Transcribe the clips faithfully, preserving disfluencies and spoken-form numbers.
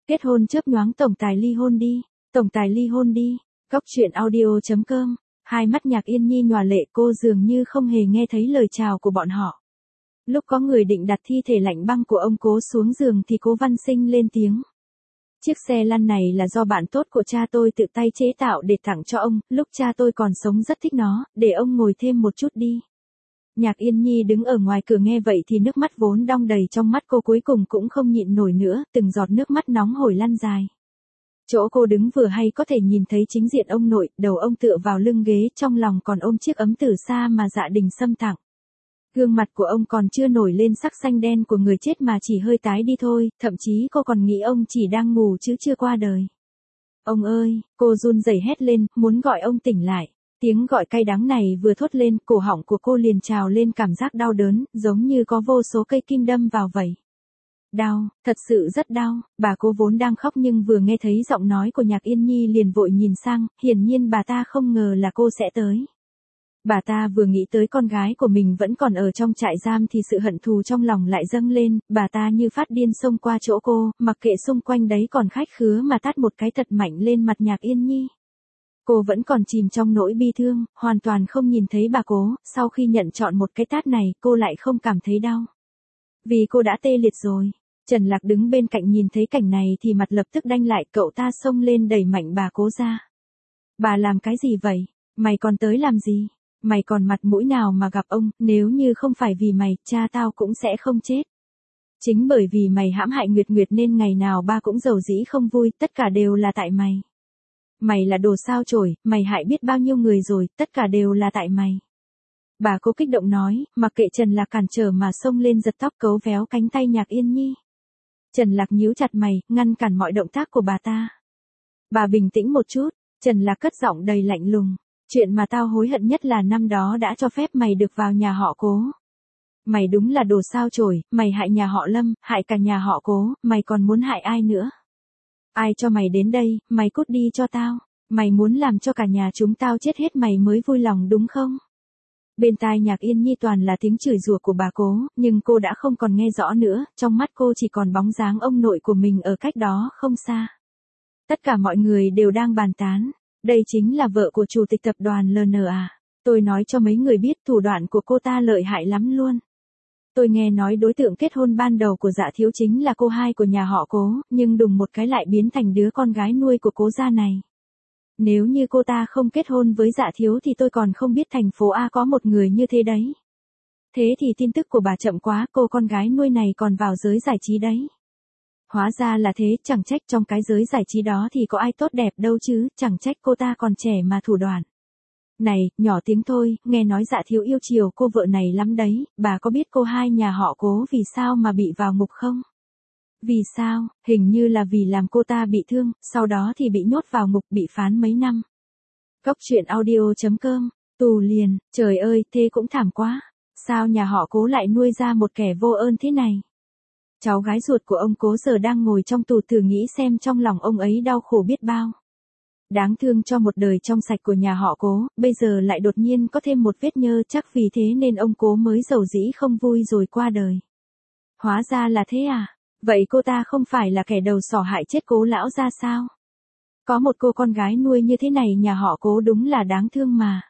Kết hôn chớp nhoáng tổng tài ly hôn đi, tổng tài ly hôn đi. Góc truyện audio chấm com. Hai mắt Nhạc Yên Nhi nhòa lệ, cô dường như không hề nghe thấy lời chào của bọn họ. Lúc có người định đặt thi thể lạnh băng của ông Cố xuống giường thì Cố Văn Sinh lên tiếng. Chiếc xe lăn này là do bạn tốt của cha tôi tự tay chế tạo để tặng cho ông, lúc cha tôi còn sống rất thích nó, để ông ngồi thêm một chút đi. Nhạc Yên Nhi đứng ở ngoài cửa nghe vậy thì nước mắt vốn đong đầy trong mắt cô cuối cùng cũng không nhịn nổi nữa, từng giọt nước mắt nóng hổi lăn dài. Chỗ cô đứng vừa hay có thể nhìn thấy chính diện ông nội, đầu ông tựa vào lưng ghế, trong lòng còn ôm chiếc ấm từ xa mà Dạ Đình Sâm tặng. Gương mặt của ông còn chưa nổi lên sắc xanh đen của người chết mà chỉ hơi tái đi thôi, thậm chí cô còn nghĩ ông chỉ đang ngủ chứ chưa qua đời. Ông ơi, cô run rẩy hét lên, muốn gọi ông tỉnh lại. Tiếng gọi cay đắng này vừa thốt lên, cổ họng của cô liền trào lên cảm giác đau đớn, giống như có vô số cây kim đâm vào vậy. Đau, thật sự rất đau, bà cô vốn đang khóc nhưng vừa nghe thấy giọng nói của Nhạc Yên Nhi liền vội nhìn sang, hiển nhiên bà ta không ngờ là cô sẽ tới. Bà ta vừa nghĩ tới con gái của mình vẫn còn ở trong trại giam thì sự hận thù trong lòng lại dâng lên, bà ta như phát điên xông qua chỗ cô, mặc kệ xung quanh đấy còn khách khứa mà tát một cái thật mạnh lên mặt Nhạc Yên Nhi. Cô vẫn còn chìm trong nỗi bi thương, hoàn toàn không nhìn thấy bà Cố, sau khi nhận trọn một cái tát này, cô lại không cảm thấy đau. Vì cô đã tê liệt rồi. Trần Lạc đứng bên cạnh nhìn thấy cảnh này thì mặt lập tức đanh lại, cậu ta xông lên đẩy mạnh bà Cố ra. Bà làm cái gì vậy? Mày còn tới làm gì? Mày còn mặt mũi nào mà gặp ông, nếu như không phải vì mày, cha tao cũng sẽ không chết. Chính bởi vì mày hãm hại Nguyệt Nguyệt nên ngày nào ba cũng giàu dĩ không vui, tất cả đều là tại mày. Mày là đồ sao chổi, mày hại biết bao nhiêu người rồi, tất cả đều là tại mày. Bà Cố kích động nói, mặc kệ Trần Lạc cản trở mà xông lên giật tóc cấu véo cánh tay Nhạc Yên Nhi. Trần Lạc nhíu chặt mày, ngăn cản mọi động tác của bà ta. Bà bình tĩnh một chút, Trần Lạc cất giọng đầy lạnh lùng. Chuyện mà tao hối hận nhất là năm đó đã cho phép mày được vào nhà họ Cố. Mày đúng là đồ sao chổi, mày hại nhà họ Lâm, hại cả nhà họ Cố, mày còn muốn hại ai nữa? Ai cho mày đến đây, mày cút đi cho tao. Mày muốn làm cho cả nhà chúng tao chết hết mày mới vui lòng đúng không? Bên tai Nhạc Yên Nhi toàn là tiếng chửi rủa của bà Cố, nhưng cô đã không còn nghe rõ nữa, trong mắt cô chỉ còn bóng dáng ông nội của mình ở cách đó không xa. Tất cả mọi người đều đang bàn tán, đây chính là vợ của chủ tịch tập đoàn lờ en à. Tôi nói cho mấy người biết thủ đoạn của cô ta lợi hại lắm luôn. Tôi nghe nói đối tượng kết hôn ban đầu của Dạ Thiếu chính là cô hai của nhà họ Cố, nhưng đùng một cái lại biến thành đứa con gái nuôi của Cố gia này. Nếu như cô ta không kết hôn với Dạ Thiếu thì tôi còn không biết thành phố A có một người như thế đấy. Thế thì tin tức của bà chậm quá, cô con gái nuôi này còn vào giới giải trí đấy. Hóa ra là thế, chẳng trách trong cái giới giải trí đó thì có ai tốt đẹp đâu chứ, chẳng trách cô ta còn trẻ mà thủ đoạn. Này, nhỏ tiếng thôi, nghe nói Dạ Thiếu yêu chiều cô vợ này lắm đấy, bà có biết cô hai nhà họ Cố vì sao mà bị vào ngục không? Vì sao? Hình như là vì làm cô ta bị thương, sau đó thì bị nhốt vào ngục, bị phán mấy năm. Góc truyện audio chấm com, tù liền, trời ơi, thế cũng thảm quá. Sao nhà họ Cố lại nuôi ra một kẻ vô ơn thế này? Cháu gái ruột của ông Cố giờ đang ngồi trong tù, thử nghĩ xem trong lòng ông ấy đau khổ biết bao. Đáng thương cho một đời trong sạch của nhà họ Cố, bây giờ lại đột nhiên có thêm một vết nhơ, chắc vì thế nên ông Cố mới giàu dĩ không vui rồi qua đời. Hóa ra là thế à? Vậy cô ta không phải là kẻ đầu sỏ hại chết Cố lão ra sao? Có một cô con gái nuôi như thế này nhà họ Cố đúng là đáng thương mà.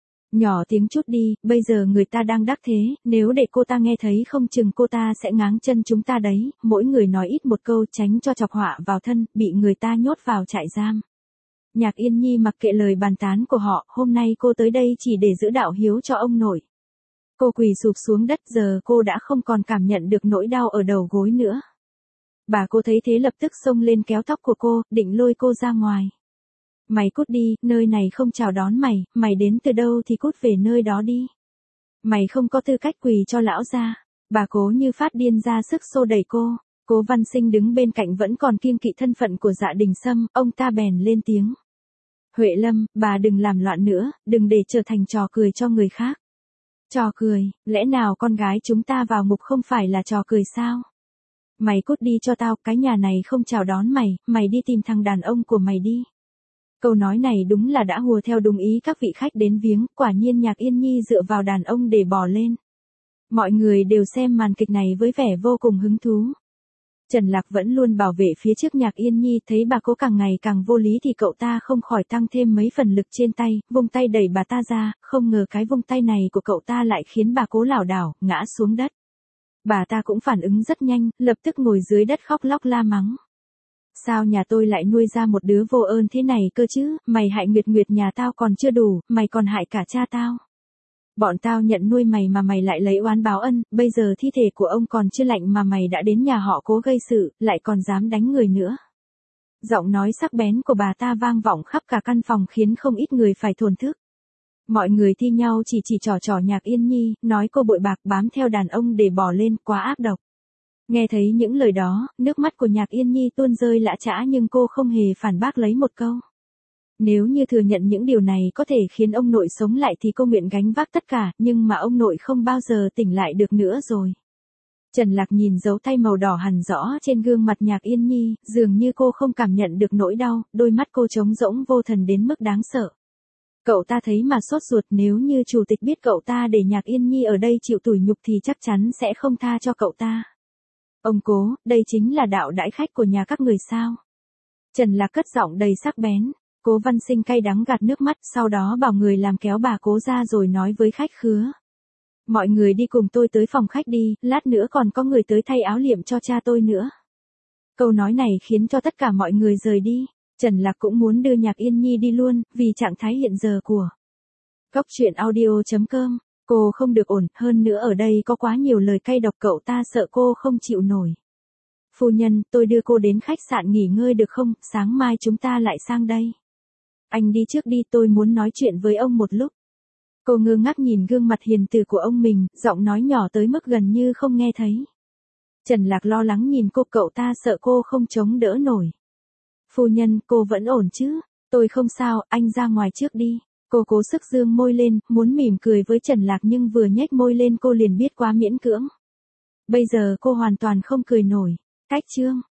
Nhỏ tiếng chút đi, bây giờ người ta đang đắc thế, nếu để cô ta nghe thấy không chừng cô ta sẽ ngáng chân chúng ta đấy, mỗi người nói ít một câu tránh cho chọc họa vào thân, bị người ta nhốt vào trại giam. Nhạc Yên Nhi mặc kệ lời bàn tán của họ, hôm nay cô tới đây chỉ để giữ đạo hiếu cho ông nội. Cô quỳ sụp xuống đất, giờ cô đã không còn cảm nhận được nỗi đau ở đầu gối nữa. Bà cô thấy thế lập tức xông lên kéo tóc của cô, định lôi cô ra ngoài. Mày cút đi, nơi này không chào đón mày, mày đến từ đâu thì cút về nơi đó đi. Mày không có tư cách quỳ cho lão gia. Bà Cố như phát điên ra sức xô đẩy cô. Cố Văn Sinh đứng bên cạnh vẫn còn kiêng kỵ thân phận của Dạ Đình Sâm, ông ta bèn lên tiếng. Huệ Lâm, bà đừng làm loạn nữa, đừng để trở thành trò cười cho người khác. Trò cười, lẽ nào con gái chúng ta vào ngục không phải là trò cười sao? Mày cút đi cho tao, cái nhà này không chào đón mày, mày đi tìm thằng đàn ông của mày đi. Câu nói này đúng là đã hùa theo đúng ý các vị khách đến viếng, quả nhiên Nhạc Yên Nhi dựa vào đàn ông để bò lên. Mọi người đều xem màn kịch này với vẻ vô cùng hứng thú. Trần Lạc vẫn luôn bảo vệ phía trước Nhạc Yên Nhi, thấy bà cố càng ngày càng vô lý thì cậu ta không khỏi tăng thêm mấy phần lực trên tay, vung tay đẩy bà ta ra, không ngờ cái vung tay này của cậu ta lại khiến bà cố lảo đảo, ngã xuống đất. Bà ta cũng phản ứng rất nhanh, lập tức ngồi dưới đất khóc lóc la mắng. Sao nhà tôi lại nuôi ra một đứa vô ơn thế này cơ chứ, mày hại Nguyệt Nguyệt nhà tao còn chưa đủ, mày còn hại cả cha tao. Bọn tao nhận nuôi mày mà mày lại lấy oán báo ân, bây giờ thi thể của ông còn chưa lạnh mà mày đã đến nhà họ Cố gây sự, lại còn dám đánh người nữa. Giọng nói sắc bén của bà ta vang vọng khắp cả căn phòng khiến không ít người phải thổn thức. Mọi người thi nhau chỉ chỉ trò trò Nhạc Yên Nhi, nói cô bội bạc bám theo đàn ông để bỏ lên, quá ác độc. Nghe thấy những lời đó, nước mắt của Nhạc Yên Nhi tuôn rơi lã chã nhưng cô không hề phản bác lấy một câu. Nếu như thừa nhận những điều này có thể khiến ông nội sống lại thì cô nguyện gánh vác tất cả, nhưng mà ông nội không bao giờ tỉnh lại được nữa rồi. Trần Lạc nhìn dấu tay màu đỏ hằn rõ trên gương mặt Nhạc Yên Nhi, dường như cô không cảm nhận được nỗi đau, đôi mắt cô trống rỗng vô thần đến mức đáng sợ. Cậu ta thấy mà sốt ruột, nếu như chủ tịch biết cậu ta để Nhạc Yên Nhi ở đây chịu tủi nhục thì chắc chắn sẽ không tha cho cậu ta. Ông Cố, đây chính là đạo đãi khách của nhà các người sao? Trần Lạc cất giọng đầy sắc bén. Cố Văn Sinh cay đắng gạt nước mắt, sau đó bảo người làm kéo bà Cố ra rồi nói với khách khứa. Mọi người đi cùng tôi tới phòng khách đi, lát nữa còn có người tới thay áo liệm cho cha tôi nữa. Câu nói này khiến cho tất cả mọi người rời đi. Trần Lạc cũng muốn đưa Nhạc Yên Nhi đi luôn, vì trạng thái hiện giờ của Cóc truyện audio chấm com. Cô không được ổn, hơn nữa ở đây có quá nhiều lời cay độc, cậu ta sợ cô không chịu nổi. Phu nhân, tôi đưa cô đến khách sạn nghỉ ngơi được không, sáng mai chúng ta lại sang đây. Anh đi trước đi, tôi muốn nói chuyện với ông một lúc. Cô ngơ ngác nhìn gương mặt hiền từ của ông mình, giọng nói nhỏ tới mức gần như không nghe thấy. Trần Lạc lo lắng nhìn cô, cậu ta sợ cô không chống đỡ nổi. Phu nhân, cô vẫn ổn chứ? Tôi không sao, anh ra ngoài trước đi. Cô cố sức dương môi lên, muốn mỉm cười với Trần Lạc nhưng vừa nhếch môi lên cô liền biết quá miễn cưỡng. Bây giờ cô hoàn toàn không cười nổi. Cách chương